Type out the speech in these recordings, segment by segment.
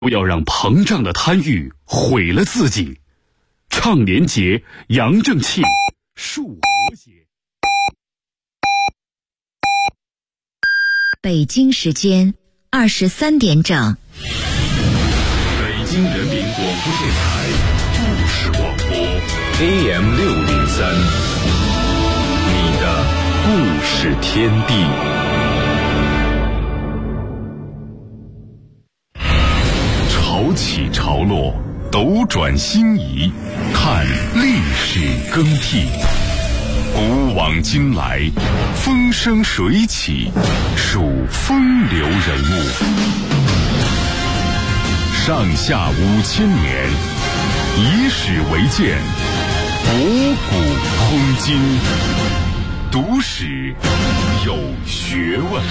不要让膨胀的贪欲毁了自己。倡廉洁，扬正气，树和谐。 北京时间23点整。 北京人民广播电台故事广播 AM 603，你的故事天地。潮起潮落，斗转星移，看历史更替。古往今来，风生水起，数风流人物。上下5000年，以史为鉴，博古通今，读史有学问。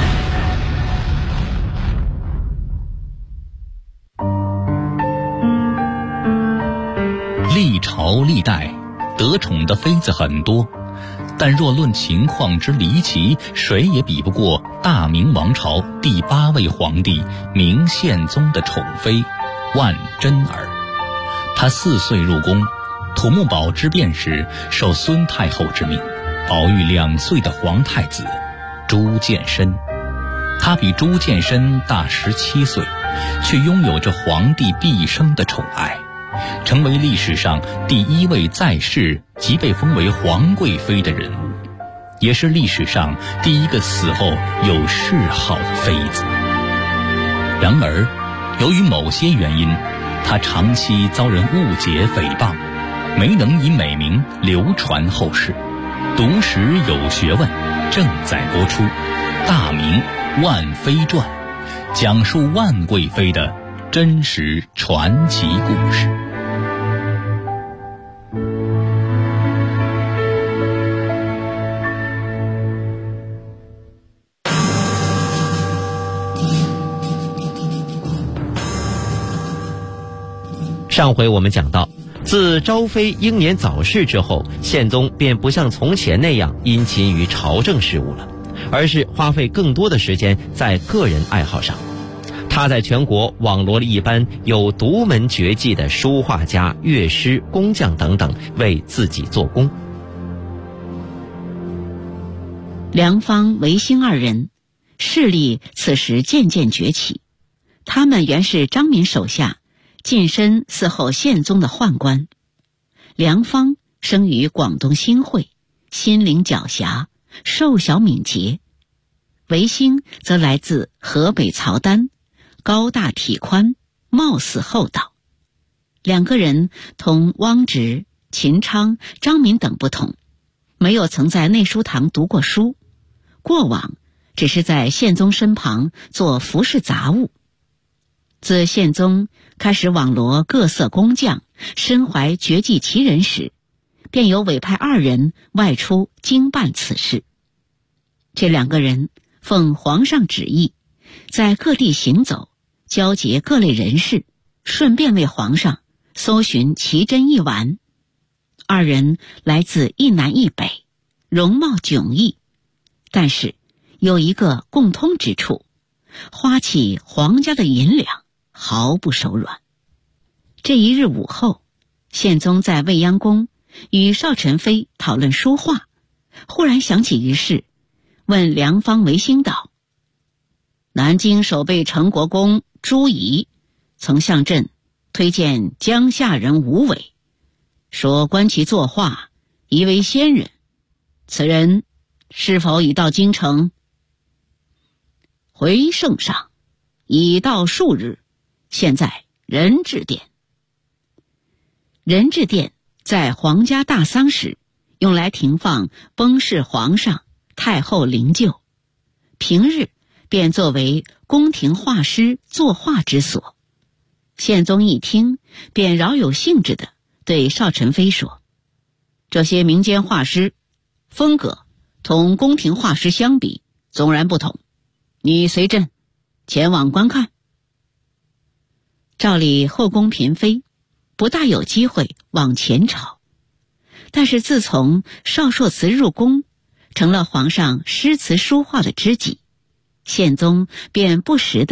历朝历代得宠的妃子很多，但若论情况之离奇，谁也比不过大明王朝第8位皇帝明宪宗的宠妃万贞儿。她4岁入宫，土木堡之变时受孙太后之命，保育2岁的皇太子朱见深。她比朱见深大17岁，却拥有着皇帝毕生的宠爱，成为历史上第1位在世即被封为皇贵妃的人物，也是历史上第1个死后有谥号的妃子。然而，由于某些原因，她长期遭人误解诽谤，没能以美名流传后世。读史有学问正在播出《大明万妃传》，讲述万贵妃的真实传奇故事。 上回我们讲到，自昭妃英年早逝之后，宪宗便不像从前那样殷勤于朝政事务了，而是花费更多的时间在个人爱好上。他在全国网罗了一班有独门绝技的书画家、乐师、工匠等等，为自己做工。 梁芳、韦兴2人势力此时渐渐崛起，他们原是张敏手下近身伺候宪宗的宦官。梁芳生于广东新会，心灵狡黠，瘦小敏捷；韦兴则来自河北曹丹，高大体宽，貌似厚道。2个人同汪直、秦昌、张敏等不同，没有曾在内书堂读过书，过往只是在宪宗身旁做服饰杂物。自宪宗开始网罗各色工匠，身怀绝技奇人时，便有委派2人外出经办此事。这2个人奉皇上旨意，在各地行走，交结各类人士，顺便为皇上搜寻奇珍异玩。2人来自一南一北，容貌迥异，但是有一个共通之处，花起皇家的银两毫不手软。这一日午后，宪宗在未央宫与少宸妃讨论书画，忽然想起一事，问梁芳、韦兴道：南京守备成国公朱仪曾向朕推荐江夏人吴伟，说观其作画疑为仙人，此人是否已到京城？回圣上，已到数日，现在仁治殿。仁治殿在皇家大丧时用来停放崩逝皇上、太后灵柩，平日便作为宫廷画师作画之所。宪宗一听，便饶有兴致地对少宸妃说：这些民间画师风格同宫廷画师相比纵然不同，你随朕前往观看。照理后宫嫔妃不大有机会往前朝，但是自从少硕祠入宫，成了皇上诗词书画的知己，宪宗便不时地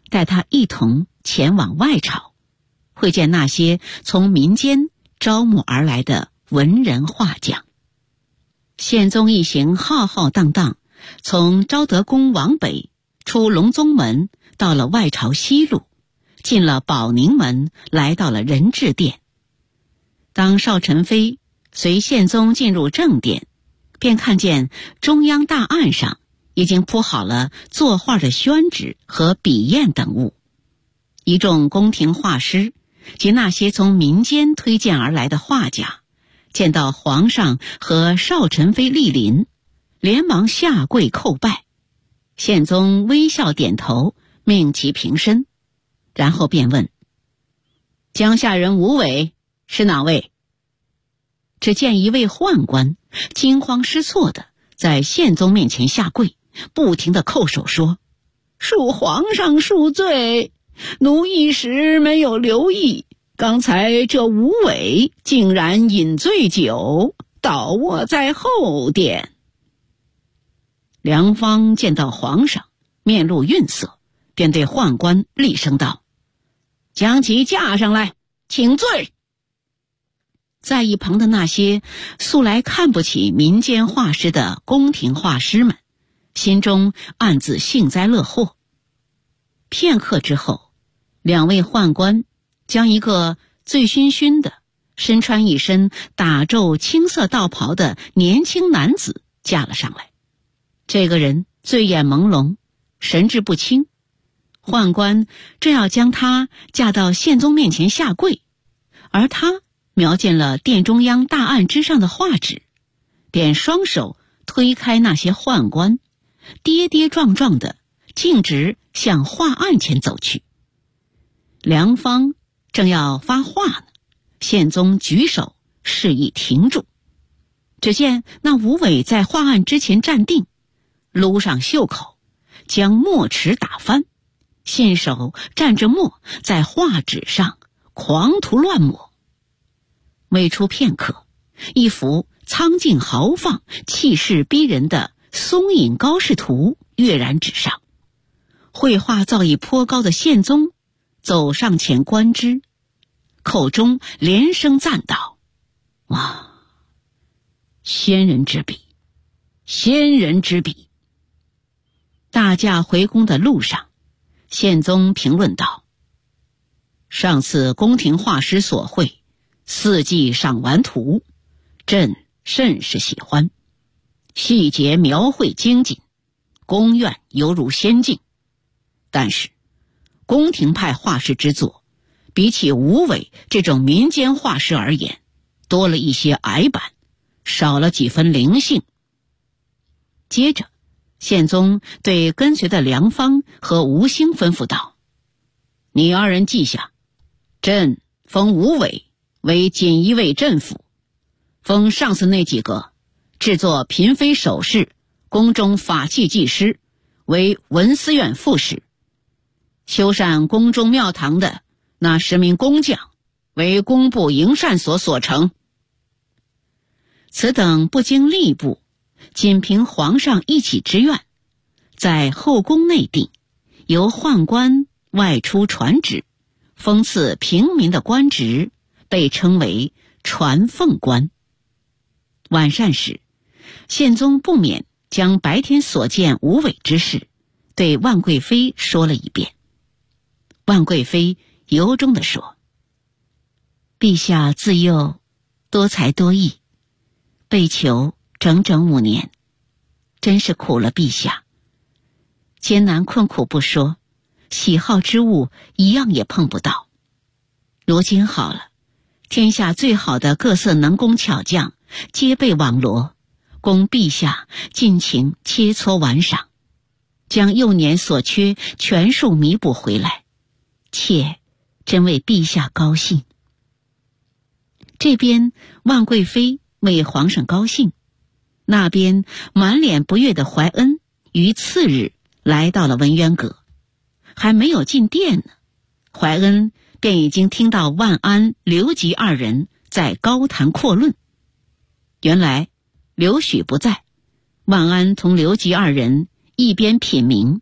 带他一同前往外朝，会见那些从民间招募而来的文人画匠。宪宗一行浩浩荡荡，从昭德宫往北，出隆宗门，到了外朝西路，进了保宁门，来到了仁治殿。当邵宸妃随宪宗进入正殿，便看见中央大案上已经铺好了作画的宣纸和笔砚等物。一众宫廷画师及那些从民间推荐而来的画家，见到皇上和邵宸妃莅临，连忙下跪叩拜。宪宗微笑点头，命其平身，然后便问：江夏人吴伟是哪位？只见一位宦官惊慌失措地在宪宗面前下跪，不停地叩首说：恕皇上恕罪，奴一时没有留意，刚才这吴伟竟然饮醉酒，倒卧在后殿。梁芳见到皇上面露愠色，便对宦官厉声道：将其架上来，请罪。在一旁的那些素来看不起民间画师的宫廷画师们，心中暗自幸灾乐祸。片刻之后，两位宦官将一个醉醺醺的、身穿一身打皱青色道袍的年轻男子架了上来。这个人醉眼朦胧，神志不清。宦官正要将他架到宪宗面前下跪，而他瞄见了殿中央大案之上的画纸，便双手推开那些宦官，跌跌撞撞的径直向画案前走去。梁芳正要发话呢，宪宗举手示意停住。只见那吴伟在画案之前站定，撸上袖口，将墨池打翻，信手蘸着墨在画纸上狂涂乱抹。未出片刻，一幅苍劲豪放、气势逼人的松隐高士图跃然纸上。绘画造诣颇高的宪宗走上前观之，口中连声赞道：哇，先人之笔，先人之笔。大驾回宫的路上，宪宗评论道：上次宫廷画师所绘四季赏玩图，朕甚是喜欢，细节描绘精谨，宫苑犹如仙境。但是宫廷派画师之作，比起吴伟这种民间画师而言，多了一些矮板，少了几分灵性。接着宪宗对跟随的梁芳和吴兴吩咐道：你二人记下，朕封吴伟为锦衣卫镇抚，封上次那几个制作嫔妃首饰、宫中法器技师为文思院副使，修缮宫中庙堂的那10名工匠为工部营缮所所成。此等不经吏部，仅凭皇上一己之愿，在后宫内定，由宦官外出传旨，封赐平民的官职，被称为传奉官。晚膳时，宪宗不免将白天所见无伪之事对万贵妃说了一遍。万贵妃由衷地说：陛下自幼多才多艺，被囚整整5年，真是苦了陛下。艰难困苦不说，喜好之物一样也碰不到。如今好了，天下最好的各色能工巧匠皆被网罗，供陛下尽情切磋玩赏，将幼年所缺全数弥补回来，妾真为陛下高兴。这边万贵妃为皇上高兴，那边满脸不悦的怀恩于次日来到了文渊阁，还没有进殿呢，怀恩便已经听到万安、刘吉二人在高谈阔论。原来刘许不在，万安同刘吉二人一边品茗，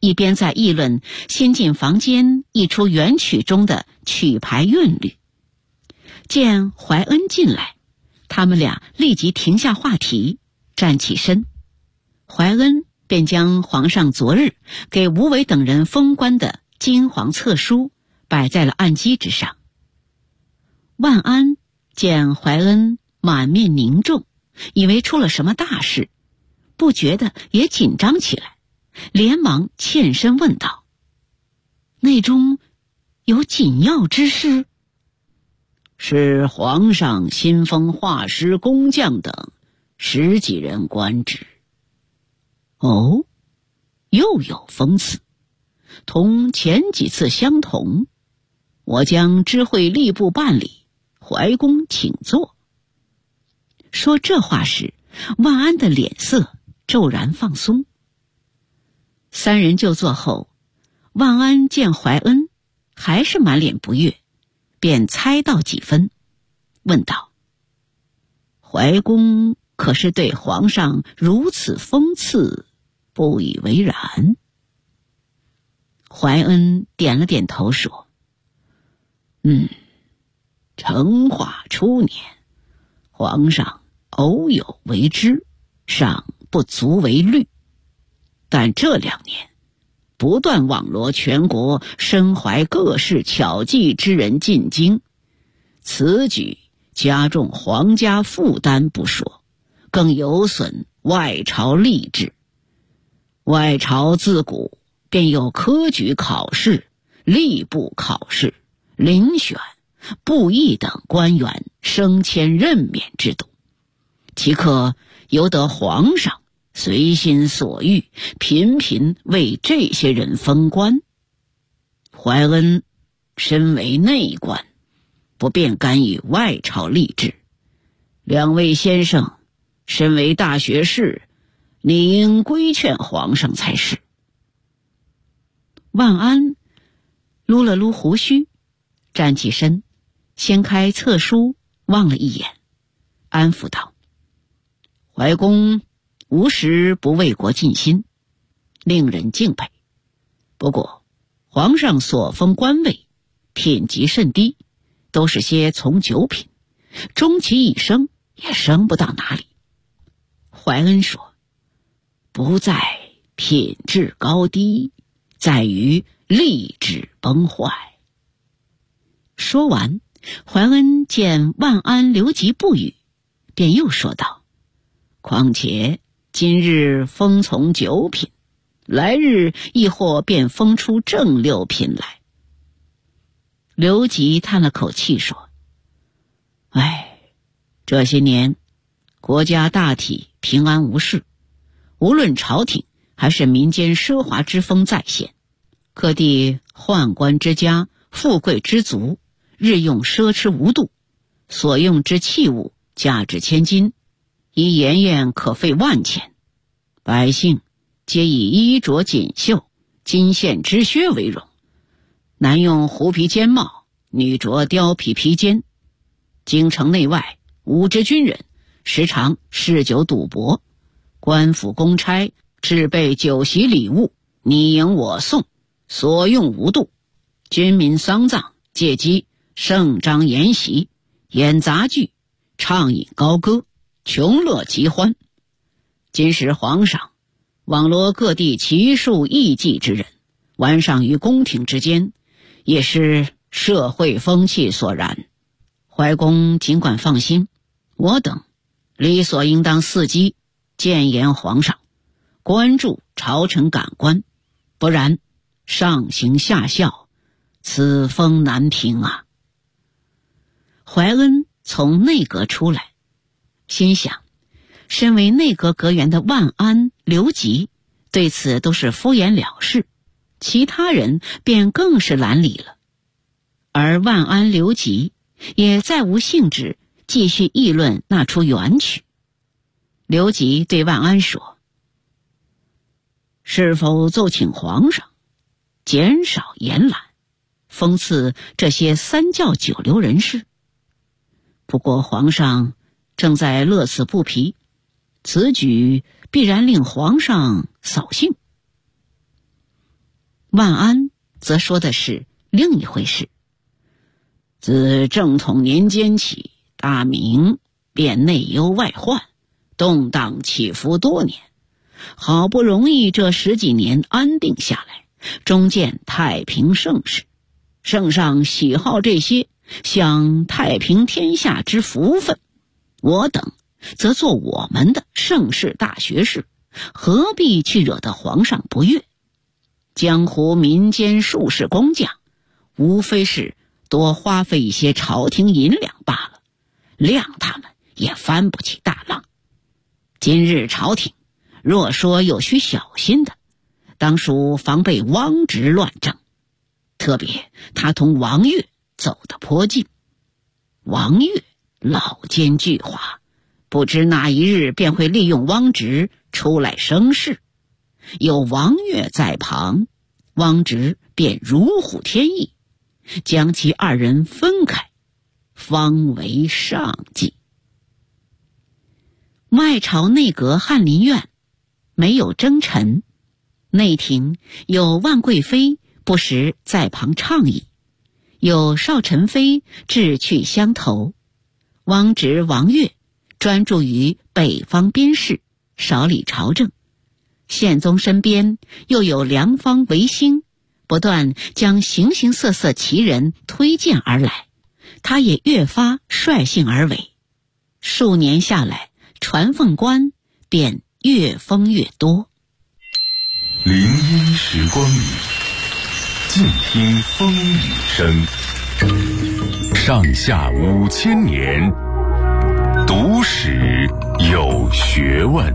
一边在议论新进房间一出元曲中的曲牌韵律。见怀恩进来，他们俩立即停下话题，站起身。怀恩便将皇上昨日给吴伟等人封官的金黄册书摆在了案几之上。万安见怀恩满面凝重，以为出了什么大事，不觉得也紧张起来，连忙欠身问道：内中有紧要之事？是皇上新封画师、工匠等10几人官职。哦，又有封赐，同前几次相同，我将知会吏部办理，怀公请坐。说这话时，万安的脸色骤然放松。3人就坐后，万安见怀恩还是满脸不悦，便猜到几分，问道：怀公可是对皇上如此封赐不以为然？怀恩点了点头说：成化初年，皇上偶有为之，尚不足为虑，但这2年不断网罗全国身怀各式巧技之人进京，此举加重皇家负担不说，更有损外朝吏治。外朝自古便有科举考试、吏部考试、遴选、布役等官员升迁任免制度，岂可由得皇上随心所欲，频频为这些人封官？怀恩身为内官，不便干预外朝吏治。2位先生身为大学士，理应规劝皇上才是。万安撸了撸胡须，站起身，掀开册书望了一眼，安抚道：怀公无时不为国尽心，令人敬佩。不过皇上所封官位品级甚低，都是些从9品，终其一生也升不到哪里。怀恩说：不在品质高低，在于吏治崩坏。说完，怀恩见万安留级不语，便又说道：况且今日封从9品，来日亦或便封出正6品来。刘吉叹了口气说：这些年国家大体平安无事，无论朝廷还是民间奢华之风再现，各地宦官之家，富贵之族，日用奢侈无度，所用之器物价值千金，一言言可费万钱，百姓皆以衣着锦绣、金线织靴为荣，男用狐皮尖帽，女着貂皮披肩。京城内外无知军人时常嗜酒赌博，官府公差置备酒席礼物，你迎我送，所用无度。军民丧葬借机盛张筵席，演杂剧，畅饮高歌，穷乐极欢。今时皇上网罗各地奇术艺伎之人，玩赏于宫廷之间，也是社会风气所然。怀公尽管放心，我等理所应当伺机谏言皇上，关注朝臣感官，不然上行下效，此风难平啊。怀恩从内阁出来，心想身为内阁阁员的万安、刘吉对此都是敷衍了事，其他人便更是懒理了。而万安、刘吉也再无兴致继续议论那出元曲。刘吉对万安说：是否奏请皇上减少延揽，封赐这些3教9流人士？不过皇上正在乐此不疲，此举必然令皇上扫兴。 万安则说的是另一回事。自正统年间起，大明便内忧外患，动荡起伏多年，好不容易这10几年安定下来，终见太平盛世。圣上喜好这些，享太平天下之福分，我等则做我们的盛世大学士，何必去惹得皇上不悦？江湖民间术士工匠，无非是多花费一些朝廷银两罢了，谅他们也翻不起大浪。今日朝廷若说有需小心的，当属防备汪直乱政，特别他同王悦走得颇近。王悦老奸巨猾，不知哪一日便会利用汪直出来生事。有王悦在旁，汪直便如虎添翼，将其二人分开，方为上计。外朝内阁翰林院没有征臣，内廷有万贵妃不时在旁倡议，有少宸妃志趣相投。汪直、王悦专注于北方边事，少理朝政。宪宗身边又有梁方、维新，不断将形形色色奇人推荐而来，他也越发率性而为。数年下来，传奉官便越封越多。 林荫时光里，静听风雨声。上下5000年，读史有学问。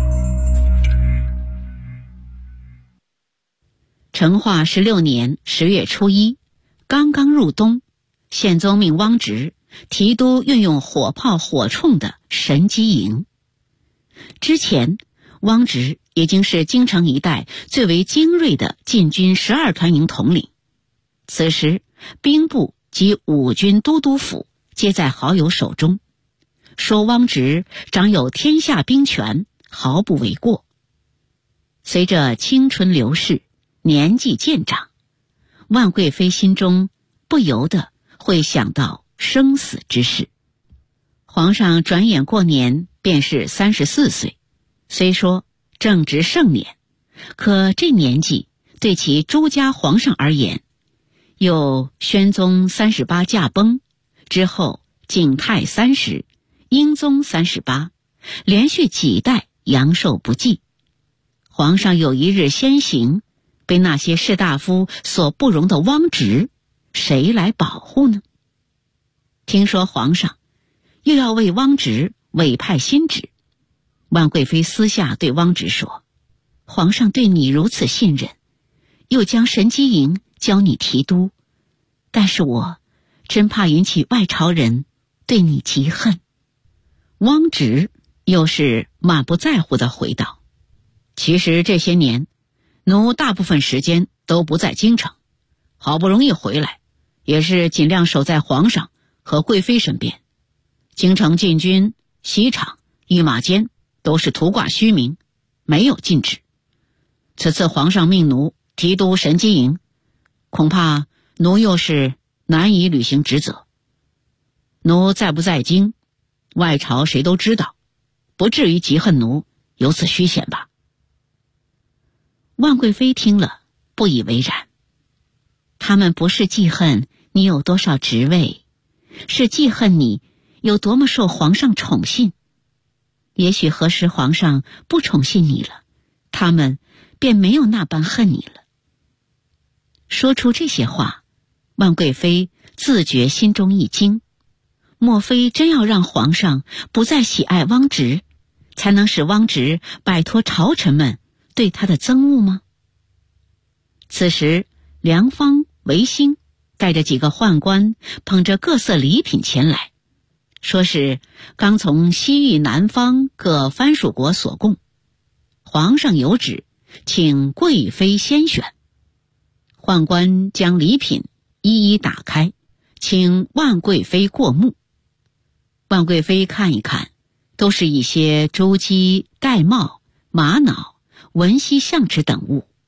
成化16年10月初1，刚刚入冬，宪宗命汪直提督运用火炮火铳的神机营。之前汪直已经是京城一带最为精锐的禁军12团营统领，此时兵部及五军都督府皆在好友手中，说汪直掌有天下兵权，毫不为过。随着青春流逝，年纪渐长，万贵妃心中不由得会想到生死之事。皇上转眼过年便是34岁，虽说正值盛年，可这年纪对其朱家皇上而言，有宣宗38驾崩之后，景泰30，英宗38，连续几代阳寿不继。皇上有一日先行，被那些士大夫所不容的汪直，谁来保护呢？听说皇上又要为汪直委派新职，万贵妃私下对汪直说，皇上对你如此信任，又将神机营交你提督，但是我真怕引起外朝人对你嫉恨。汪直又是满不在乎地回道，其实这些年奴大部分时间都不在京城，好不容易回来，也是尽量守在皇上和贵妃身边。京城禁军、席场、御马监都是图挂虚名，没有禁止。此次皇上命奴提督神机营，恐怕奴又是难以履行职责。奴在不在京，外朝谁都知道，不至于嫉恨奴有此虚衔吧。万贵妃听了不以为然，他们不是记恨你有多少职位，是记恨你有多么受皇上宠信。也许何时皇上不宠信你了，他们便没有那般恨你了。说出这些话，万贵妃自觉心中一惊，莫非真要让皇上不再喜爱汪直，才能使汪直摆脱朝臣们对他的憎恶吗？此时梁方、维新带着几个宦官，捧着各色礼品前来，说是刚从西域南方各藩属国所供，皇上有旨，请贵妃先选。宦官将礼品一一打开，请万贵妃过目。万贵妃看一看，都是一些珠玑、玳瑁、玛瑙、文犀象齿等物，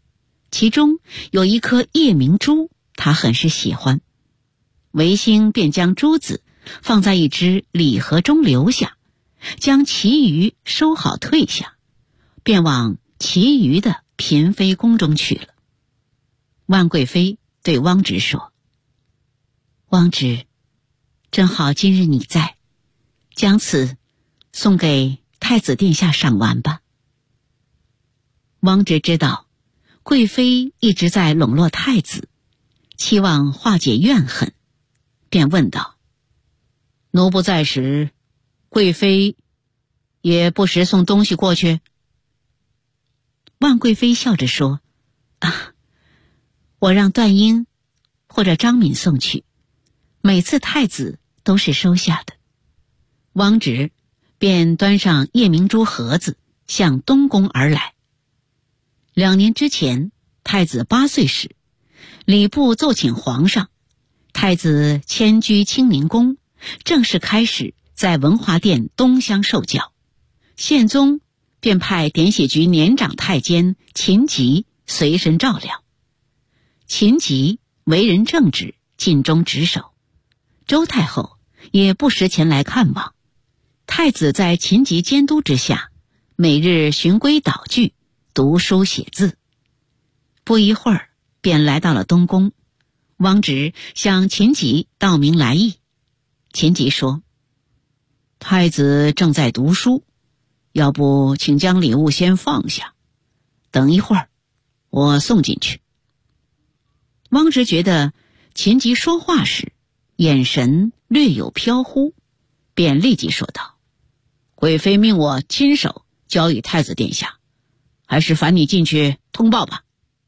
其中有一颗夜明珠，他很是喜欢。维新便将珠子放在一只礼盒中留下，将其余收好退下，便往其余的嫔妃宫中去了。万贵妃对汪直说：汪直，正好今日你在，将此送给太子殿下赏玩吧。汪直知道贵妃一直在笼络太子，期望化解怨恨，便问道：奴不在时，贵妃也不时送东西过去？万贵妃笑着说：我让段英或者张敏送去，每次太子都是收下的。汪直便端上夜明珠盒子向东宫而来。2年之前，太子8岁时，礼部奏请皇上，太子迁居清宁宫，正式开始在文华殿东厢受教。宪宗便派典写局年长太监秦吉随身照料。秦吉为人正直，尽忠职守，周太后也不时前来看望。太子在秦吉监督之下，每日循规蹈矩，读书写字。不一会儿便来到了东宫。汪直向秦吉道明来意。秦吉说：太子正在读书，要不请将礼物先放下，等一会儿我送进去。汪直觉得秦吉说话时眼神略有飘忽，便立即说道：贵妃命我亲手交与太子殿下，还是烦你进去通报吧。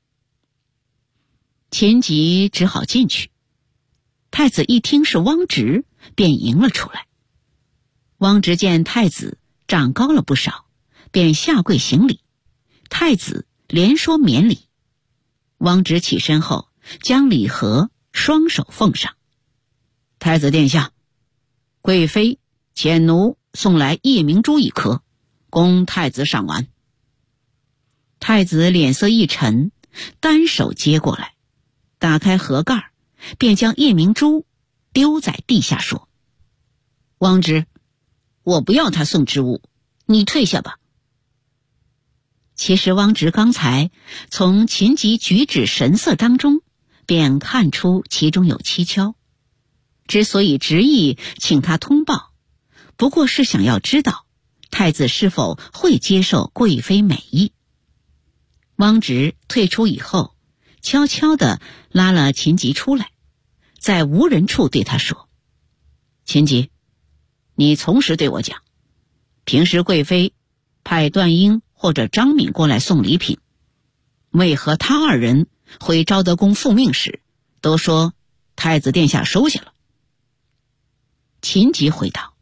秦吉只好进去。太子一听是汪直，便迎了出来。汪直见太子长高了不少，便下跪行礼。太子连说免礼。汪直起身后，将礼盒双手奉上。太子殿下，贵妃遣奴送来夜明珠1颗，供太子赏玩。太子脸色一沉，单手接过来，打开盒盖，便将夜明珠丢在地下，说：汪直，我不要他送之物，你退下吧。其实汪直刚才从秦吉举止神色当中便看出其中有蹊跷，之所以执意请他通报，不过是想要知道太子是否会接受贵妃美意。汪直退出以后，悄悄地拉了秦吉出来，在无人处对他说：秦吉，你从实对我讲，平时贵妃派段英或者张敏过来送礼品，为何他2人回昭德宫复命时都说太子殿下收下了？秦吉回道：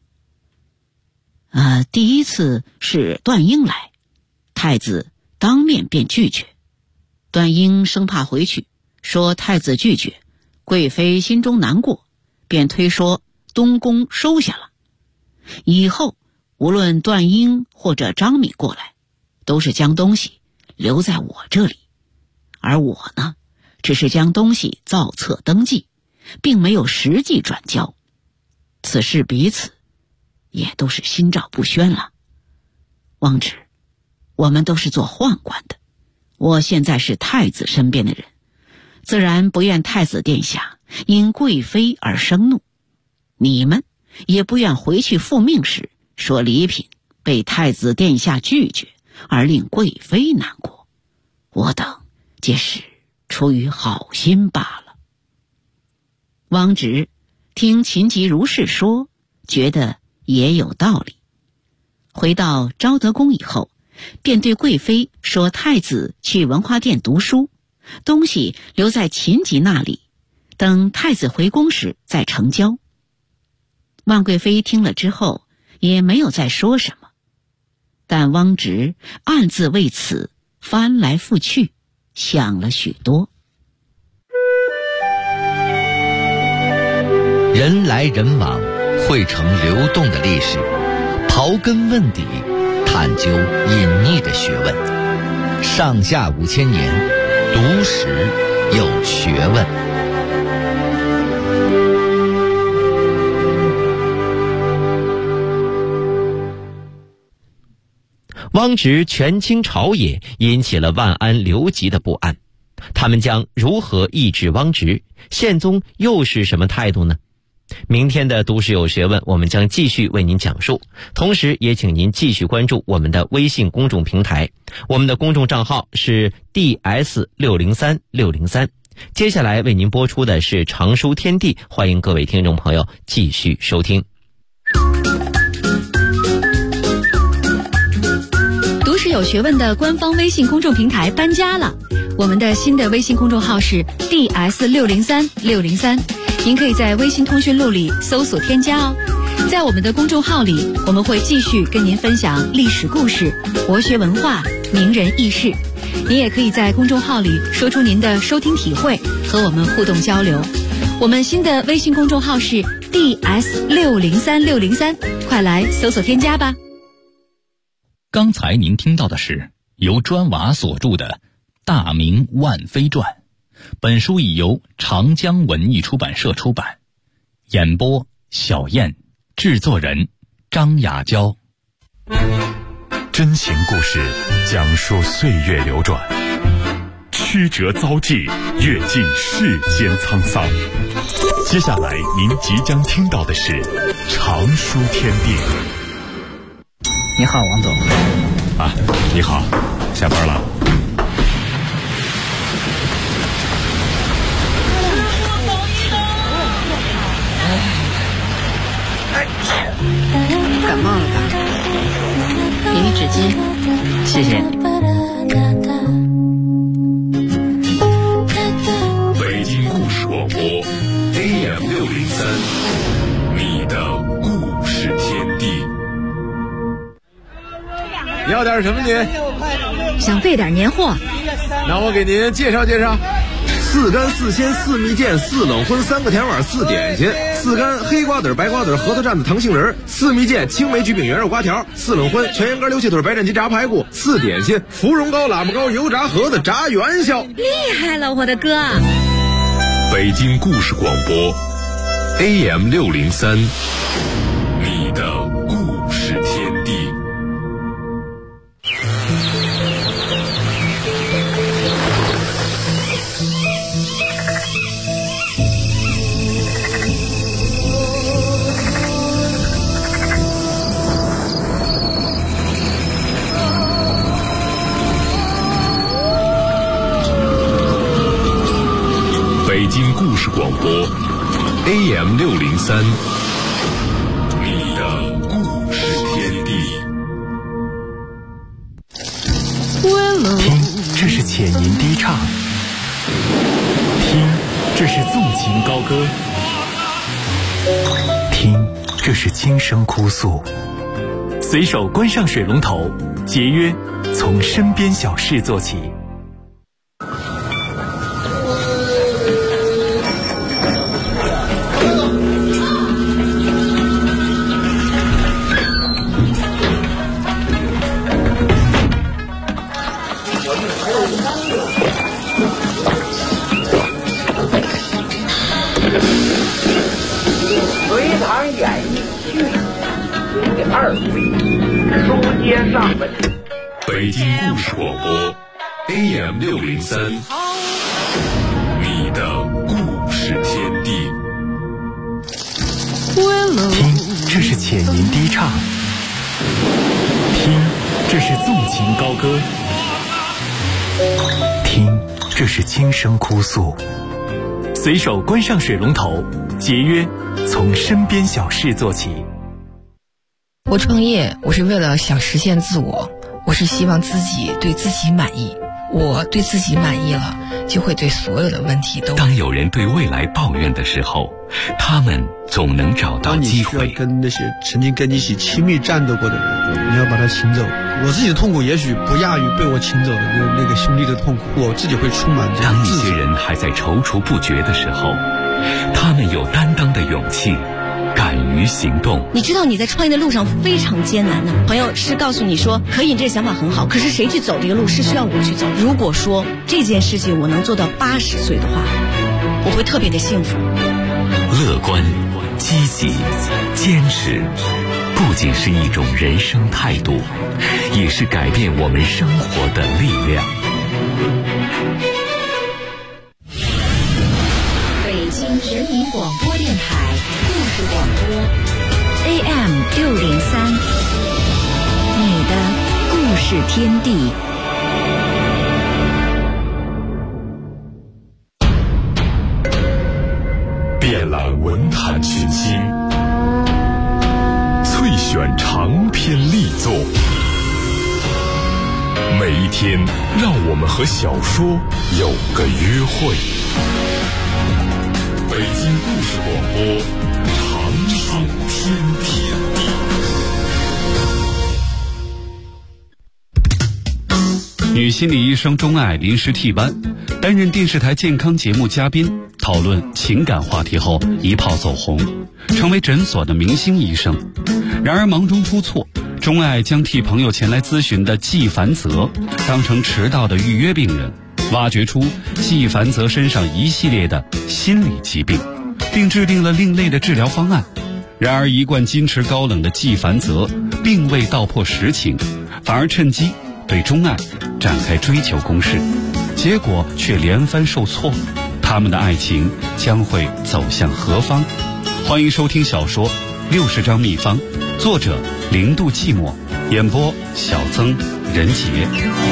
第一次是段英来，太子当面便拒绝。段英生怕回去说太子拒绝，贵妃心中难过，便推说东宫收下了。以后无论段英或者张敏过来，都是将东西留在我这里，而我呢，只是将东西造册登记，并没有实际转交。此事彼此也都是心照不宣了。汪直，我们都是做宦官的，我现在是太子身边的人，自然不愿太子殿下因贵妃而生怒，你们也不愿回去复命时说礼品被太子殿下拒绝而令贵妃难过，我等皆是出于好心罢了。汪直听秦吉如是说，觉得也有道理。回到昭德宫以后，便对贵妃说太子去文华殿读书，东西留在秦吉那里，等太子回宫时再呈交。万贵妃听了之后也没有再说什么，但汪直暗自为此翻来覆去想了许多。 人来人往，汇成流动的历史，刨根问底，探究隐匿的学问。上下5000年， 读史有学问。 汪直权倾朝野，引起了万安、刘吉的不安。他们将如何抑制汪直？宪宗又是什么态度呢？明天的读史有学问，我们将继续为您讲述。同时也请您继续关注我们的微信公众平台，我们的公众账号是 DS603603。接下来为您播出的是常书天地，欢迎各位听众朋友继续收听。 读史有学问的官方微信公众平台搬家了，我们的新的微信公众号是 DS603603，您可以在微信通讯录里搜索添加哦。在我们的公众号里，我们会继续跟您分享历史故事、国学文化、名人轶事。您也可以在公众号里说出您的收听体会，和我们互动交流。我们新的微信公众号是 DS603603，快来搜索添加吧。 刚才您听到的是由砖瓦所著的《大明万妃传》，本书已由长江文艺出版社出版。演播小燕，制作人张雅娇。 真情故事讲述岁月流转，曲折遭际，阅尽世间沧桑。接下来您即将听到的是常书天地。 你好，王总。 啊，你好，下班了。 感冒了吧？给你纸巾。 谢谢。 北京故事广播 AM603，你的故事天地。 要点什么您？ 想备点年货。 那我给您介绍介绍。4干4鲜4蜜饯4冷荤3个甜碗4点心，4干黑瓜子白瓜子核桃蘸子糖杏仁，4蜜饯青梅焗饼圆肉瓜条，4冷荤全羊肝溜气腿白斩鸡炸排骨，4点心芙蓉糕喇嘛糕油炸盒子炸元宵。 厉害了，我的哥！ 北京故事广播 AM603，你的故事天地。北京故事广播 AM603，你的故事天地。 听，这是浅吟低唱；听，这是纵情高歌；听，这是轻声哭诉。随手关上水龙头，节约，从身边小事做起。 北京故事广播 AM603，你的故事天地。 听，这是浅吟低唱；听，这是纵情高歌；听，这是轻声哭诉。随手关上水龙头，节约，从身边小事做起。 我创业，我是为了想实现自我，我是希望自己对自己满意。我对自己满意了，就会对所有的问题都。 当有人对未来抱怨的时候，他们总能找到机会。 当你需要跟那些曾经跟你一起亲密战斗过的人，你要把他请走。我自己的痛苦也许不亚于被我请走的那个兄弟的痛苦，我自己会充满这当一些人还在踌躇不决的时候，他们有担当的勇气，敢敢于行动。 你知道你在创业的路上非常艰难的，朋友是告诉你说可以，你这个想法很好，可是谁去走这个路是需要我去走。如果说这件事情我能做到80岁的话，我会特别的幸福。 乐观、积极、坚持，不仅是一种人生态度，也是改变我们生活的力量。 北京人民广播电台故事广播 AM 603，你的故事天地。 遍览文坛群星，萃选长篇力作，每一天让我们和小说有个约会。北京故事广播，长寿天地。 女心理医生钟爱临时替班，担任电视台健康节目嘉宾，讨论情感话题后一炮走红，成为诊所的明星医生。然而忙中出错，钟爱将替朋友前来咨询的季凡泽当成迟到的预约病人，挖掘出季凡泽身上一系列的心理疾病，并制定了另类的治疗方案。然而一贯矜持高冷的季凡泽并未道破实情，反而趁机对钟爱展开追求攻势，结果却连番受挫。他们的爱情将会走向何方？欢迎收听小说《60张秘方》，作者0度寂寞，演播小曾、任杰。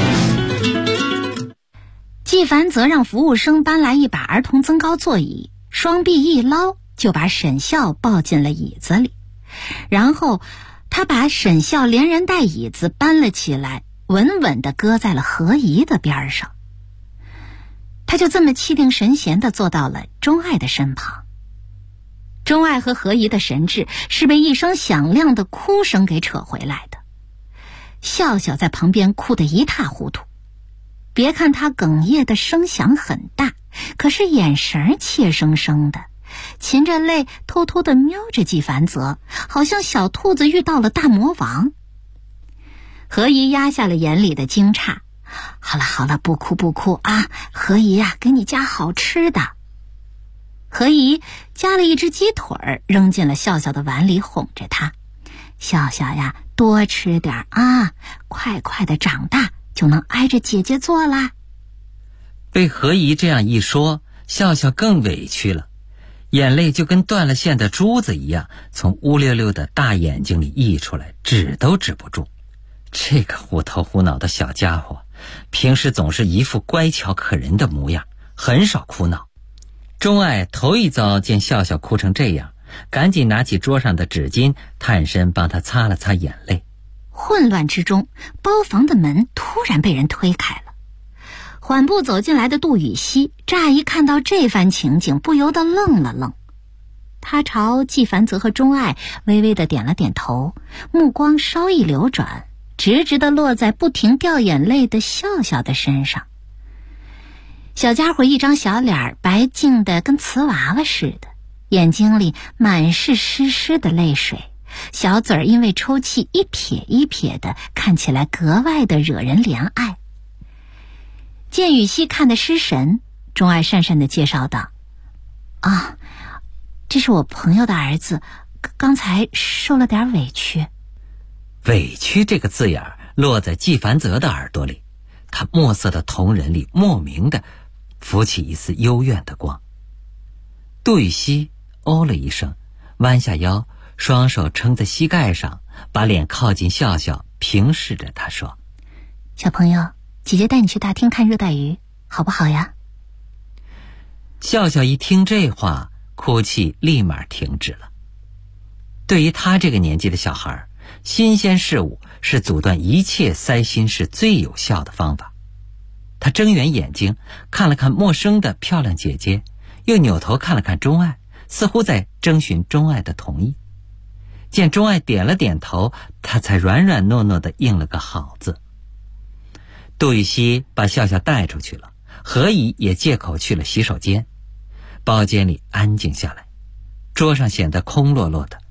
季凡泽让服务生搬来一把儿童增高座椅，双臂一捞就把沈笑抱进了椅子里，然后他把沈笑连人带椅子搬了起来，稳稳地搁在了何怡的边上。他就这么气定神闲地坐到了钟爱的身旁。钟爱和何怡的神智是被一声响亮的哭声给扯回来的。笑笑在旁边哭得一塌糊涂，别看他哽咽的声响很大，可是眼神怯生生的，噙着泪偷偷地瞄着季凡泽，好像小兔子遇到了大魔王。何怡压下了眼里的惊诧，好了，不哭啊，何怡呀，给你夹好吃的。何怡夹了一只鸡腿扔进了笑笑的碗里，哄着他，笑笑呀，多吃点啊，快快的长大就能挨着姐姐坐啦。 被何怡这样一说，笑笑更委屈了，眼泪就跟断了线的珠子一样从乌溜溜的大眼睛里溢出来，止都止不住。这个虎头虎脑的小家伙，平时总是一副乖巧可人的模样，很少哭闹。钟爱头一遭见笑笑哭成这样，赶紧拿起桌上的纸巾，探身帮他擦了擦眼泪。 混乱之中，包房的门突然被人推开了，缓步走进来的杜雨熙乍一看到这番情景，不由得愣了愣。他朝季凡泽和钟爱微微地点了点头，目光稍一流转，直直地落在不停掉眼泪的笑笑的身上。小家伙一张小脸白净的跟瓷娃娃似的，眼睛里满是湿湿的泪水，小嘴儿因为抽泣一撇一撇的，看起来格外的惹人怜爱。见雨熙看得失神，钟爱讪讪地介绍道：啊，这是我朋友的儿子，刚才受了点委屈。 委屈这个字眼落在季凡泽的耳朵里，他墨色的瞳仁里莫名的浮起一丝幽怨的光。杜雨熙哦了一声，弯下腰，双手撑在膝盖上，把脸靠近笑笑，平视着他说： 小朋友，姐姐带你去大厅看热带鱼，好不好呀？ 笑笑一听这话，哭泣立马停止了。对于他这个年纪的小孩，新鲜事物是阻断一切塞心事最有效的方法。他睁圆眼睛看了看陌生的漂亮姐姐，又扭头看了看钟爱，似乎在征询钟爱的同意。见钟爱点了点头，他才软软糯糯地应了个好字。杜雨熙把笑笑带出去了，何怡也借口去了洗手间。包间里安静下来，桌上显得空落落的，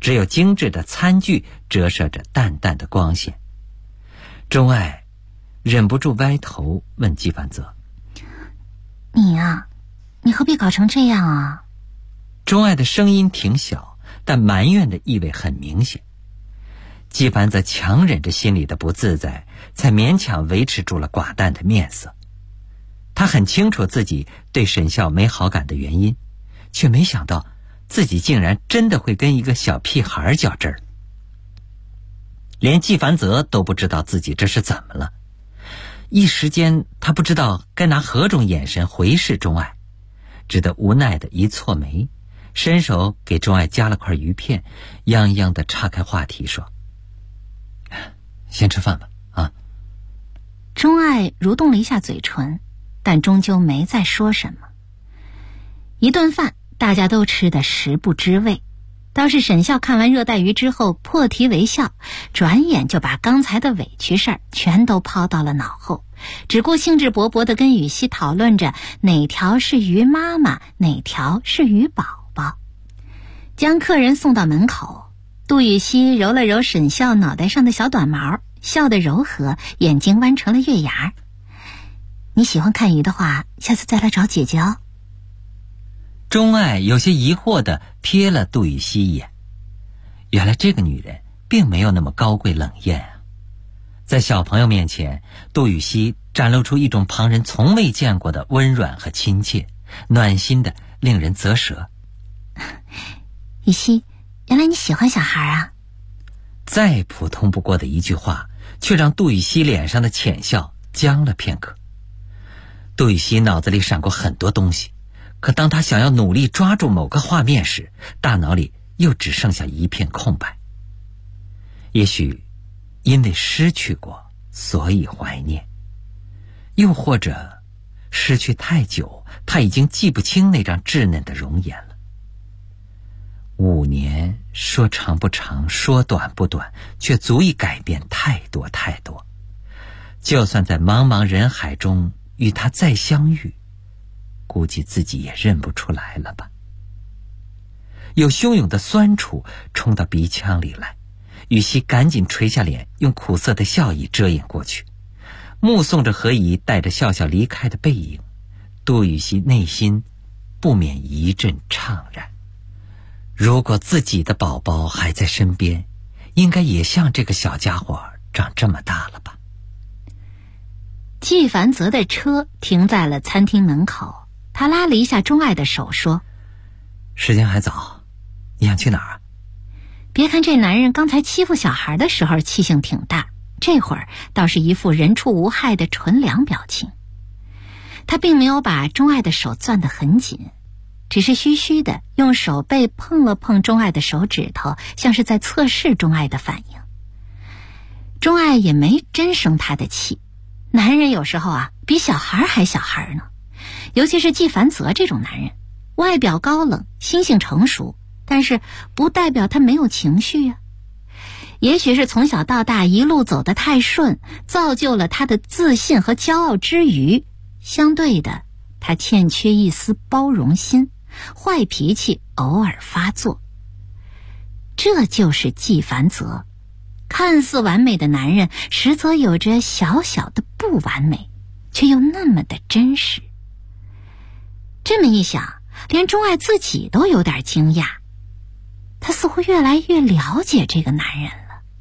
只有精致的餐具折射着淡淡的光线。钟爱忍不住歪头问纪梵泽：“ 你呀，你何必搞成这样啊？” 钟爱的声音挺小，但埋怨的意味很明显。纪梵泽强忍着心里的不自在，才勉强维持住了寡淡的面色。他很清楚自己对沈笑没好感的原因，却没想到自己竟然真的会跟一个小屁孩较真儿。连纪梵泽都不知道自己这是怎么了，一时间他不知道该拿何种眼神回视钟爱，只得无奈的一蹙眉，伸手给钟爱夹了块鱼片，泱泱的岔开话题说：“先吃饭吧，啊。” 钟爱蠕动了一下嘴唇，但终究没再说什么。一顿饭大家都吃得食不知味，倒是沈笑看完热带鱼之后破涕为笑，转眼就把刚才的委屈事儿全都抛到了脑后，只顾兴致勃勃地跟雨熙讨论着哪条是鱼妈妈，哪条是鱼宝宝。将客人送到门口，杜雨熙揉了揉沈笑脑袋上的小短毛，笑得柔和，眼睛弯成了月牙。你喜欢看鱼的话，下次再来找姐姐哦。 钟爱有些疑惑地瞥了杜雨熙一眼，原来这个女人并没有那么高贵冷艳啊。在小朋友面前，杜雨熙展露出一种旁人从未见过的温软和亲切，暖心的令人啧舌。 雨熙，原来你喜欢小孩啊？ 再普通不过的一句话，却让杜雨熙脸上的浅笑僵了片刻。杜雨熙脑子里闪过很多东西，可当他想要努力抓住某个画面时，大脑里又只剩下一片空白。也许因为失去过，所以怀念，又或者失去太久，他已经记不清那张稚嫩的容颜了。5年说长不长，说短不短，却足以改变太多太多。就算在茫茫人海中与他再相遇，估计自己也认不出来了吧。有汹涌的酸楚冲到鼻腔里来，雨熙赶紧垂下脸，用苦涩的笑意遮掩过去。目送着何怡带着笑笑离开的背影，杜雨熙内心不免一阵怅然。如果自己的宝宝还在身边，应该也像这个小家伙长这么大了吧。 纪梵泽的车停在了餐厅门口，他拉了一下钟爱的手说：“ 时间还早，你想去哪儿啊？” 别看这男人刚才欺负小孩的时候气性挺大，这会儿倒是一副人畜无害的纯良表情。他并没有把钟爱的手攥得很紧，只是虚虚的用手背碰了碰钟爱的手指头，像是在测试钟爱的反应。钟爱也没真生他的气，男人有时候啊比小孩还小孩呢，尤其是纪梵泽这种男人，外表高冷，心性成熟，但是不代表他没有情绪啊。也许是从小到大一路走得太顺，造就了他的自信和骄傲之余，相对的他欠缺一丝包容心，坏脾气偶尔发作。这就是纪梵泽，看似完美的男人，实则有着小小的不完美，却又那么的真实。这么一想，连钟爱自己都有点惊讶，他似乎越来越了解这个男人了。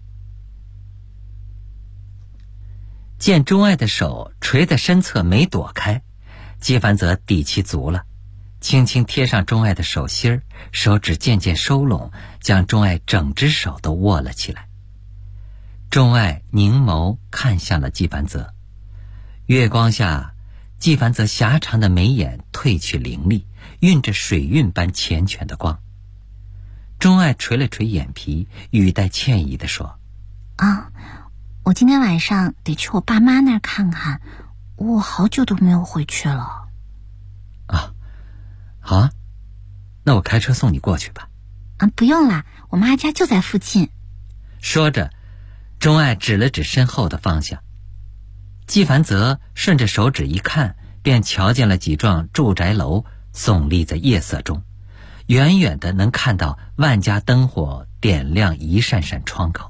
见钟爱的手垂在身侧没躲开，纪梵泽底气足了，轻轻贴上钟爱的手心儿，手指渐渐收拢，将钟爱整只手都握了起来。钟爱凝眸看向了纪梵泽，月光下，纪梵泽狭长的眉眼褪去凌厉，蕴着水晕般缱绻的光。钟爱垂了垂眼皮，语带歉意地说：“ 啊，我今天晚上得去我爸妈那儿看看，我好久都没有回去了。” 啊，好啊，那我开车送你过去吧。 啊，不用啦，我妈家就在附近。 说着，钟爱指了指身后的方向。纪梵泽顺着手指一看，便瞧见了几幢住宅楼耸立在夜色中，远远的能看到万家灯火点亮一扇扇窗口。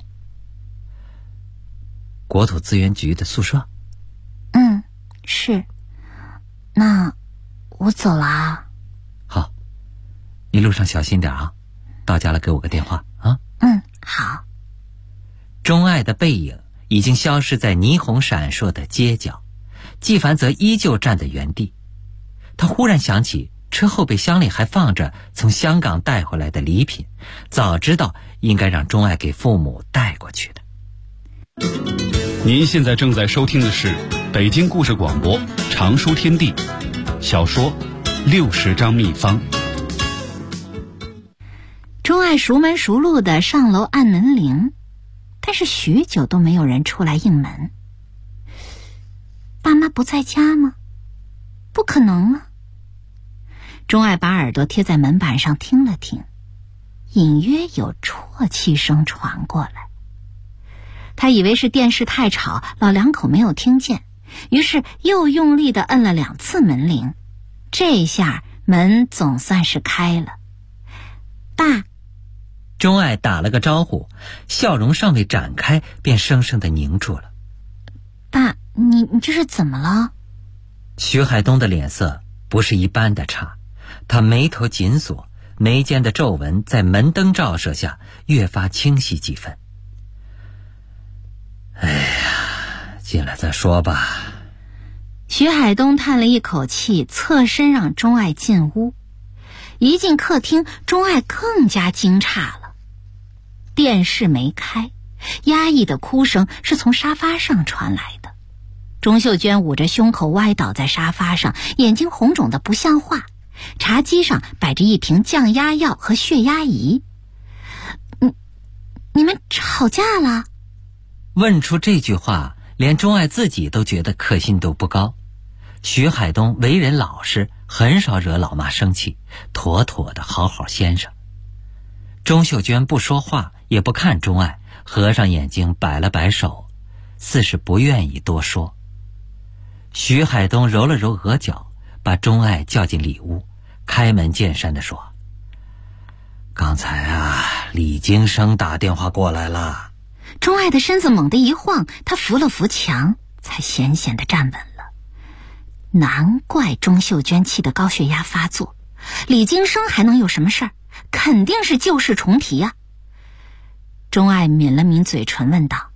国土资源局的宿舍？ 是。那我走了啊。 好，你路上小心点啊，到家了给我个电话啊。 好。 钟爱的背影已经消失在霓虹闪烁的街角，纪凡则依旧站在原地。他忽然想起车后备箱里还放着从香港带回来的礼品，早知道应该让钟爱给父母带过去的。 您现在正在收听的是北京故事广播常书天地小说60张秘方。 钟爱熟门熟路的上楼按门铃，但是许久都没有人出来应门。爸妈不在家吗？不可能啊。钟爱把耳朵贴在门板上听了听，隐约有啜泣声传过来。他以为是电视太吵，老两口没有听见，于是又用力地摁了2次门铃。这下门总算是开了。爸。 钟爱打了个招呼，笑容尚未展开，便生生地凝住了。 爸，你这是怎么了？ 徐海东的脸色不是一般的差，他眉头紧锁，眉间的皱纹在门灯照射下越发清晰几分。哎呀，进来再说吧。 徐海东叹了一口气，侧身让钟爱进屋。一进客厅，钟爱更加惊诧了。电视没开，压抑的哭声是从沙发上传来的。钟秀娟捂着胸口歪倒在沙发上，眼睛红肿的不像话。茶几上摆着一瓶降压药和血压仪。你们吵架了？ 问出这句话，连钟爱自己都觉得可信度不高。徐海东为人老实，很少惹老妈生气，妥妥的好好先生。钟秀娟不说话，也不看钟爱，合上眼睛摆了摆手，似是不愿意多说。徐海东揉了揉额角，把钟爱叫进里屋，开门见山地说：刚才啊，李金生打电话过来了。 钟爱的身子猛地一晃，他扶了扶墙，才险险地站稳了。难怪钟秀娟气得高血压发作，李金生还能有什么事儿？肯定是旧事重提啊。钟爱抿了抿嘴唇问道：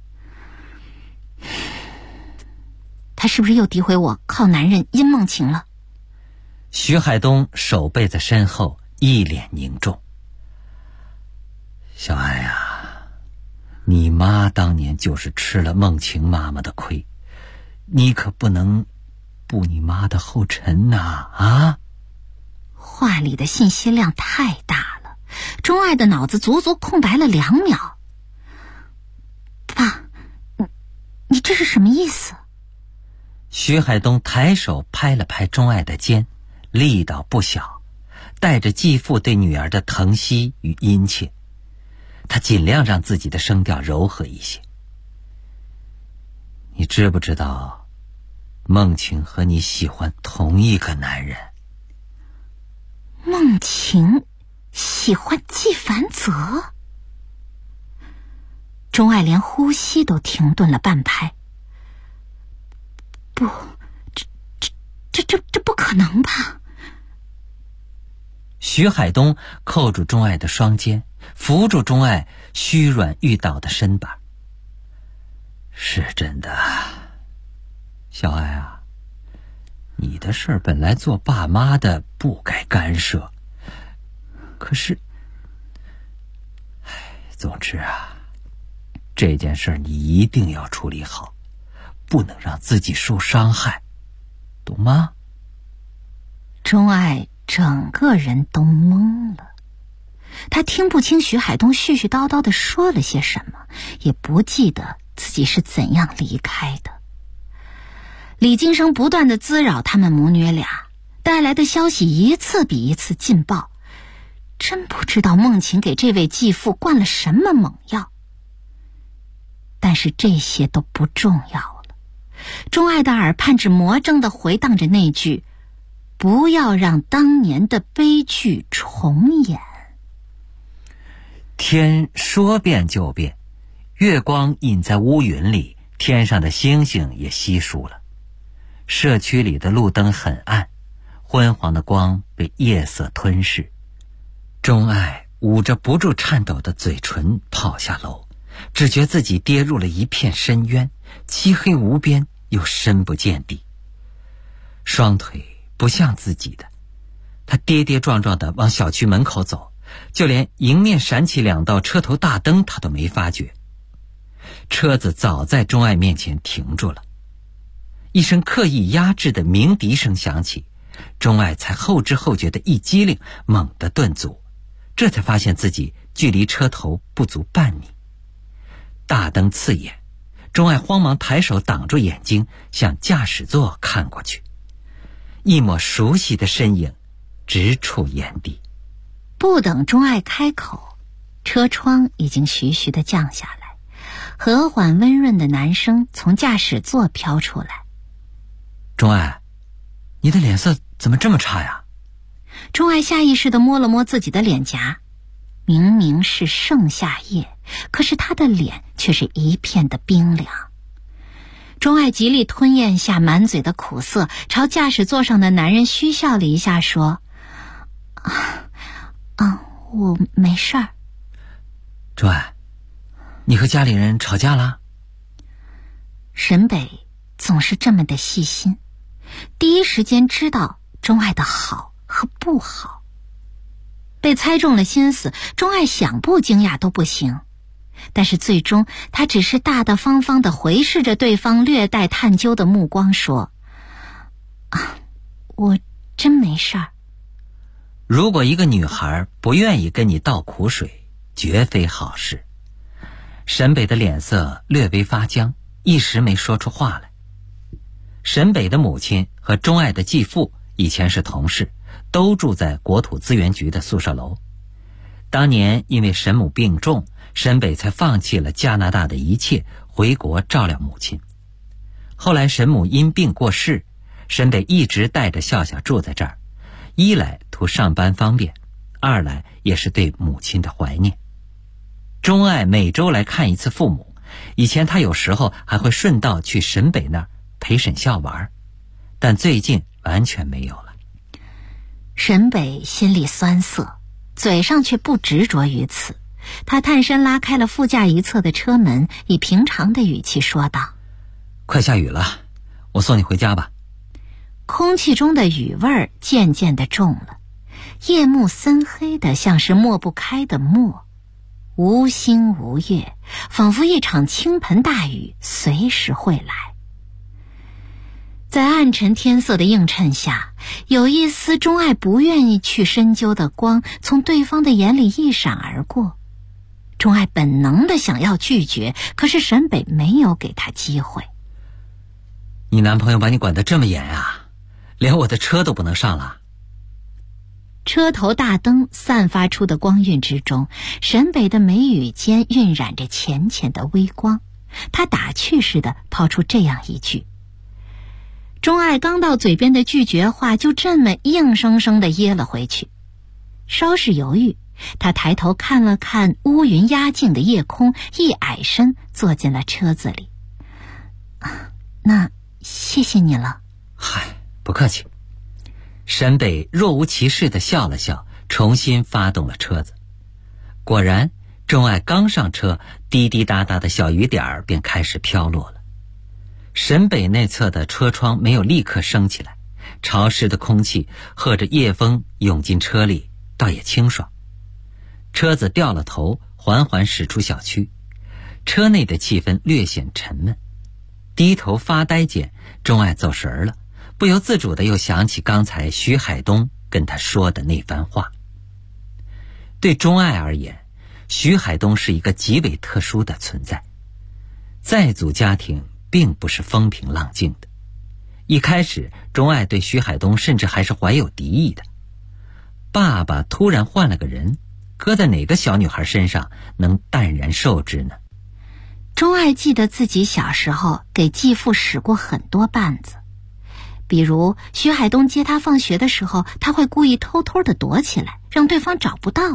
他是不是又诋毁我靠男人阴梦情了？ 徐海东手背在身后，一脸凝重。小爱啊，你妈当年就是吃了梦晴妈妈的亏，你可不能步你妈的后尘呐！啊！ 话里的信息量太大了，钟爱的脑子足足空白了2秒。爸，你这是什么意思？ 徐海东抬手拍了拍钟爱的肩，力道不小，带着继父对女儿的疼惜与殷切。他尽量让自己的声调柔和一些。你知不知道，梦晴和你喜欢同一个男人？ 梦晴喜欢纪凡泽？钟爱连呼吸都停顿了半拍。不，这不可能吧？ 徐海东扣住钟爱的双肩，扶住钟爱虚软欲倒的身板。是真的，小爱啊，你的事儿本来做爸妈的不该干涉，可是，总之啊，这件事儿你一定要处理好，不能让自己受伤害，懂吗？ 钟爱整个人都懵了，他听不清徐海东絮絮叨叨地说了些什么，也不记得自己是怎样离开的。李金生不断地滋扰他们母女俩，带来的消息一次比一次劲爆，真不知道梦晴给这位继父灌了什么猛药。但是这些都不重要了，钟爱的耳畔只魔怔地回荡着那句：不要让当年的悲剧重演。 天说变就变，月光隐在乌云里，天上的星星也稀疏了。社区里的路灯很暗，昏黄的光被夜色吞噬。钟爱捂着不住颤抖的嘴唇跑下楼，只觉自己跌入了一片深渊，漆黑无边又深不见底。双腿不像自己的，他跌跌撞撞地往小区门口走，就连迎面闪起2道车头大灯他都没发觉。车子早在钟爱面前停住了，一声刻意压制的鸣笛声响起，钟爱才后知后觉的一激灵，猛地顿足，这才发现自己距离车头不足半米。大灯刺眼，钟爱慌忙抬手挡住眼睛，向驾驶座看过去，一抹熟悉的身影直触眼底。 不等钟爱开口，车窗已经徐徐地降下来，和缓温润的男声从驾驶座飘出来。 钟爱，你的脸色怎么这么差呀？ 钟爱下意识地摸了摸自己的脸颊，明明是盛夏夜，可是他的脸却是一片的冰凉。钟爱极力吞咽下满嘴的苦涩，朝驾驶座上的男人虚笑了一下，说：我没事儿。 钟爱，你和家里人吵架了？ 沈北总是这么的细心，第一时间知道钟爱的好和不好。被猜中了心思，钟爱想不惊讶都不行，但是最终他只是大大方方地回视着对方略带探究的目光，说：我真没事儿。 如果一个女孩不愿意跟你倒苦水，绝非好事。沈北的脸色略微发僵，一时没说出话来。沈北的母亲和钟爱的继父以前是同事，都住在国土资源局的宿舍楼。当年因为沈母病重，沈北才放弃了加拿大的一切，回国照料母亲。后来沈母因病过世，沈北一直带着笑笑住在这儿，一来图上班方便，二来也是对母亲的怀念。钟爱每周来看一次父母，以前他有时候还会顺道去沈北那儿陪沈笑玩，但最近完全没有了。 沈北心里酸涩，嘴上却不执着于此。他探身拉开了副驾一侧的车门，以平常的语气说道： 快下雨了，我送你回家吧。 空气中的雨味儿渐渐地重了，夜幕深黑的像是抹不开的墨，无星无月，仿佛一场倾盆大雨随时会来。在暗沉天色的映衬下，有一丝钟爱不愿意去深究的光从对方的眼里一闪而过。钟爱本能的想要拒绝，可是沈北没有给他机会。 你男朋友把你管得这么严啊，连我的车都不能上了。 车头大灯散发出的光晕之中，沈北的眉宇间晕染着浅浅的微光。他打趣似的抛出这样一句，钟爱刚到嘴边的拒绝话就这么硬生生地噎了回去。稍事犹豫，他抬头看了看乌云压境的夜空，一矮身坐进了车子里。那谢谢你了。 嗨，不客气。沈北若无其事地笑了笑，重新发动了车子。果然，钟爱刚上车，滴滴答答的小雨点儿便开始飘落了。沈北内侧的车窗没有立刻升起来，潮湿的空气和着夜风涌进车里，倒也清爽。车子掉了头，缓缓驶出小区，车内的气氛略显沉闷。低头发呆间，钟爱走神了，不由自主地又想起刚才徐海东跟他说的那番话。对钟爱而言，徐海东是一个极为特殊的存在。在组家庭并不是风平浪静的，一开始钟爱对徐海东甚至还是怀有敌意的。爸爸突然换了个人，搁在哪个小女孩身上能淡然受之呢？ 钟爱记得自己小时候给继父使过很多绊子，比如徐海东接他放学的时候，他会故意偷偷地躲起来，让对方找不到他，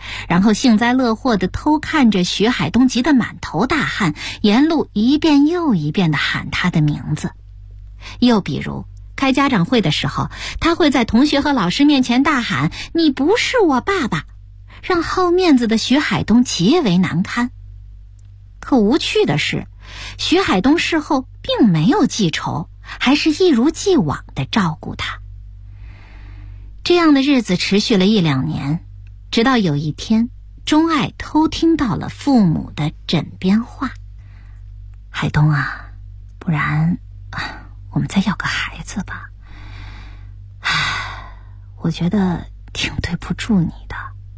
然后幸灾乐祸地偷看着徐海东急得满头大汗，沿路一遍又一遍地喊他的名字。又比如开家长会的时候，他会在同学和老师面前大喊：“你不是我爸爸”，让好面子的徐海东极为难堪。可无趣的是，徐海东事后并没有记仇，还是一如既往地照顾他。这样的日子持续了1-2年，直到有一天，钟爱偷听到了父母的枕边话：“海东啊，不然我们再要个孩子吧。我觉得挺对不住你的。”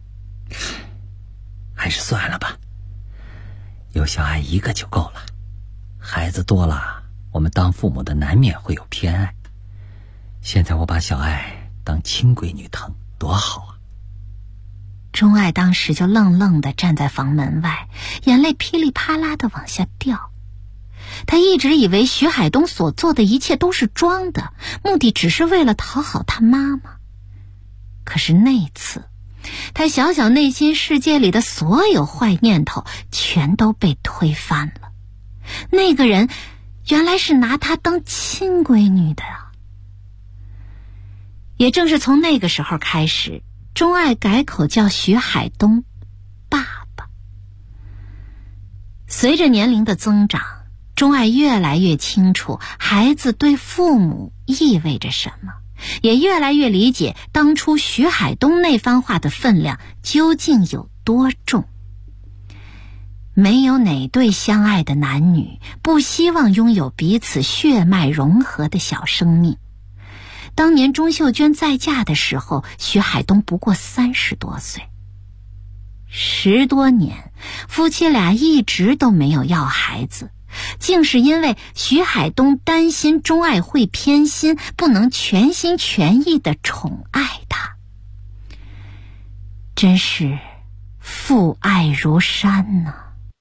还是算了吧，有小爱一个就够了，孩子多了，我们当父母的难免会有偏爱。现在我把小爱当亲闺女疼，多好啊！ 钟爱当时就愣愣地站在房门外，眼泪噼里啪啦地往下掉。他一直以为徐海东所做的一切都是装的，目的只是为了讨好他妈妈。可是那次，他小小内心世界里的所有坏念头全都被推翻了。那个人原来是拿她当亲闺女的啊！也正是从那个时候开始，钟爱改口叫徐海东爸爸。随着年龄的增长，钟爱越来越清楚孩子对父母意味着什么，也越来越理解当初徐海东那番话的分量究竟有多重。没有哪对相爱的男女不希望拥有彼此血脉融合的小生命。当年钟秀娟再嫁的时候，徐海东不过30多岁。10多年，夫妻俩一直都没有要孩子，竟是因为徐海东担心钟爱会偏心，不能全心全意地宠爱她。真是父爱如山呢。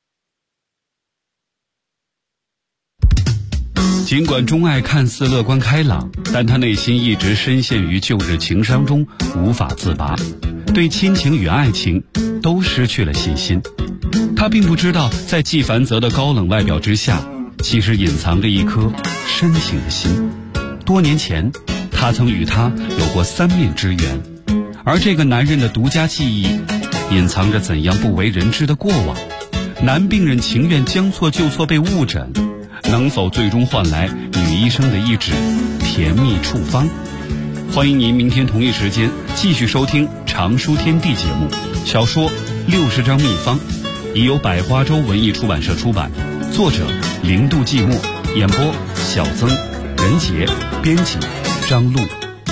尽管钟爱看似乐观开朗，但他内心一直深陷于旧日情伤中无法自拔，对亲情与爱情都失去了信心。他并不知道，在纪梵泽的高冷外表之下，其实隐藏着一颗深情的心。多年前，他曾与他有过3面之缘，而这个男人的独家记忆，隐藏着怎样不为人知的过往。男病人情愿将错就错被误诊，能否最终换来女医生的一纸甜蜜处方？欢迎您明天同一时间继续收听常书天地节目。小说60张秘方已由百花洲文艺出版社出版，作者零度寂寞，演播小曾、任杰，编辑张璐。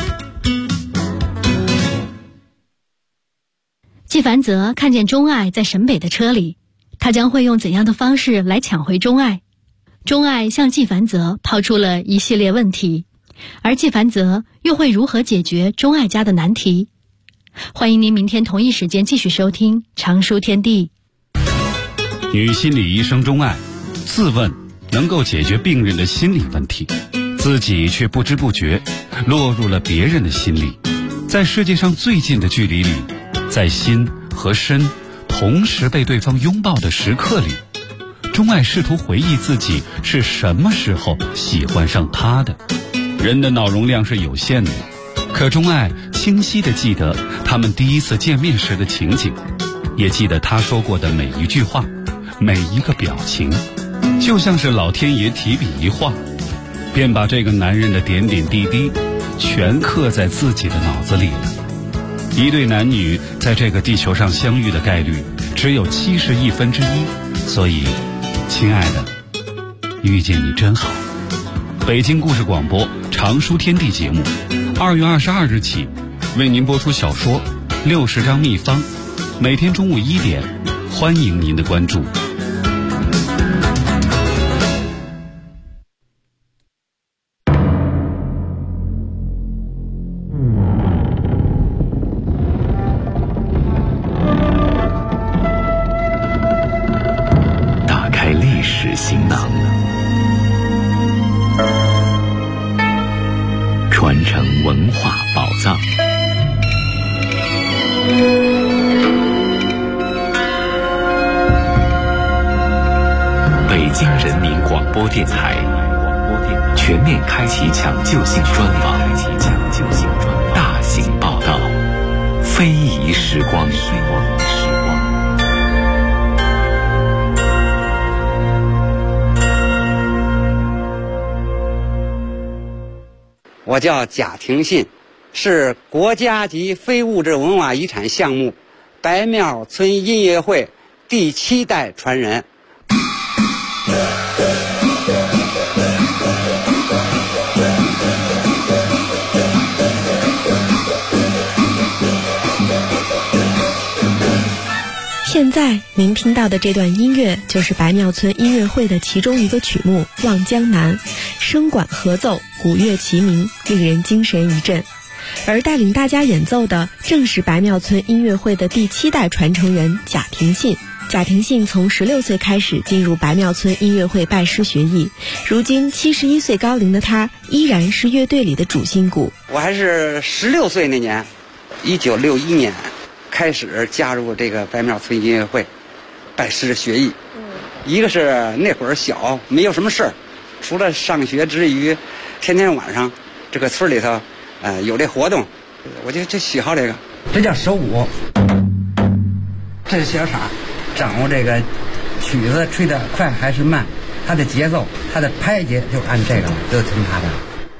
纪梵泽看见钟爱在沈北的车里，他将会用怎样的方式来抢回钟爱？钟爱向纪梵泽抛出了一系列问题，而纪梵泽又会如何解决钟爱家的难题？欢迎您明天同一时间继续收听常书天地。 女心理医生钟爱自问能够解决病人的心理问题，自己却不知不觉落入了别人的心里。在世界上最近的距离里，在心和身同时被对方拥抱的时刻里，钟爱试图回忆自己是什么时候喜欢上他的。人的脑容量是有限的，可钟爱清晰地记得他们第一次见面时的情景，也记得他说过的每一句话，每一个表情，就像是老天爷提笔一画，便把这个男人的点点滴滴全刻在自己的脑子里了。一对男女在这个地球上相遇的概率只有1/71，所以亲爱的，遇见你真好。北京故事广播常书天地节目2月22日起为您播出小说60张秘方，每天中午1点，欢迎您的关注。 打开历史行囊，传承文化宝藏。 京人民广播电台全面开启抢救性专访，大型报道，非遗时光。 我叫贾廷信，是国家级非物质文化遗产项目白庙村音乐会第7代传人。 现在您听到的这段音乐就是白庙村音乐会的其中一个曲目《望江南》，声管合奏，鼓乐齐鸣，令人精神一振。而带领大家演奏的正是白庙村音乐会的第7代传承人贾廷信。贾廷信从16岁开始进入白庙村音乐会拜师学艺，如今71岁高龄的他依然是乐队里的主心骨。 我还是16岁那年，1961年开始加入这个白庙村音乐会，拜师学艺。一个是那会儿小，没有什么事儿，除了上学之余，天天晚上这个村里头，有这活动，我就喜好这个。这叫手舞，这是小傻，掌握这个曲子吹得快还是慢，它的节奏，它的拍节就按这个，都听它的。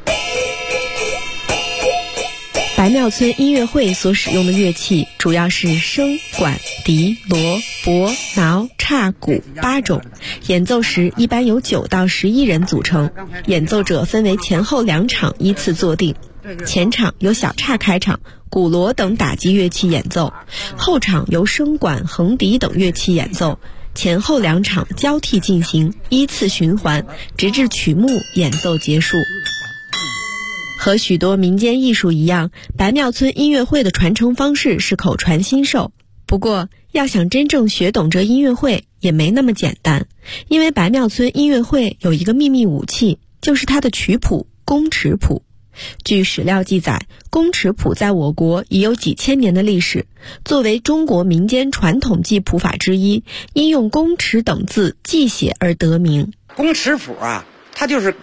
白庙村音乐会所使用的乐器主要是笙、管、笛、锣、钹、挠、叉、鼓8种，演奏时一般由9到11人组成，演奏者分为前后2场依次坐定，前场由小叉开场，鼓锣等打击乐器演奏，后场由笙管、横笛等乐器演奏，前后2场交替进行，依次循环，直至曲目演奏结束。和许多民间艺术一样，白庙村音乐会的传承方式是口传心授。不过，要想真正学懂这音乐会也没那么简单，因为白庙村音乐会有一个秘密武器，就是它的曲谱宫尺谱。据史料记载，宫尺谱在我国已有几千年的历史，作为中国民间传统记谱法之一，因用宫尺等字记写而得名。 宫尺谱啊，它就是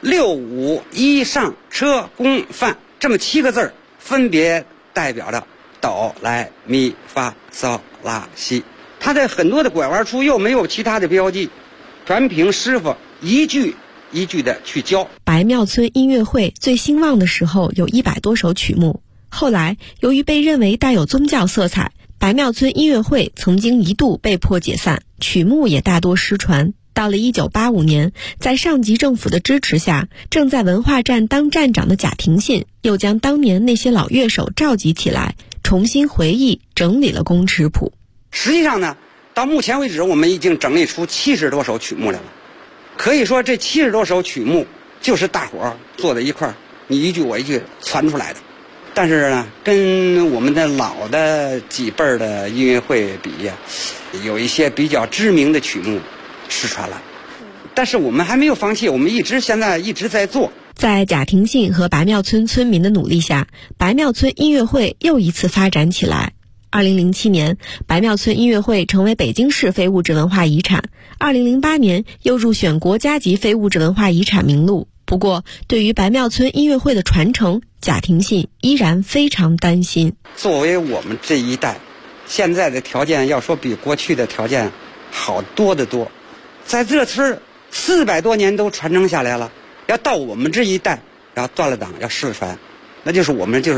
6、5、1上车宫范这么7个字，分别代表着哆来咪发嗦拉西。它在很多的拐弯处又没有其他的标记，全凭师傅一句一句的去教。 白庙村音乐会最兴旺的时候有100多首曲目，后来由于被认为带有宗教色彩，白庙村音乐会曾经一度被迫解散，曲目也大多失传。到了1985年，在上级政府的支持下，正在文化站当站长的贾廷信又将当年那些老乐手召集起来，重新回忆整理了宫尺谱。 实际上呢，到目前为止我们已经整理出70多首曲目来了。可以说这70多首曲目就是大伙儿坐在一块儿，你一句我一句传出来的。但是呢，跟我们的老的几辈儿的音乐会比呀，有一些比较知名的曲目失传了，但是我们还没有放弃，我们现在一直在做。 在贾廷信和白庙村村民的努力下，白庙村音乐会又一次发展起来。2007年，白庙村音乐会成为北京市非物质文化遗产，2008年又入选国家级非物质文化遗产名录。不过，对于白庙村音乐会的传承，贾廷信依然非常担心。 作为我们这一代，现在的条件要说比过去的条件好多得多。在这村400多年都传承下来了，要到我们这一代要断了档，要失传，那就是我们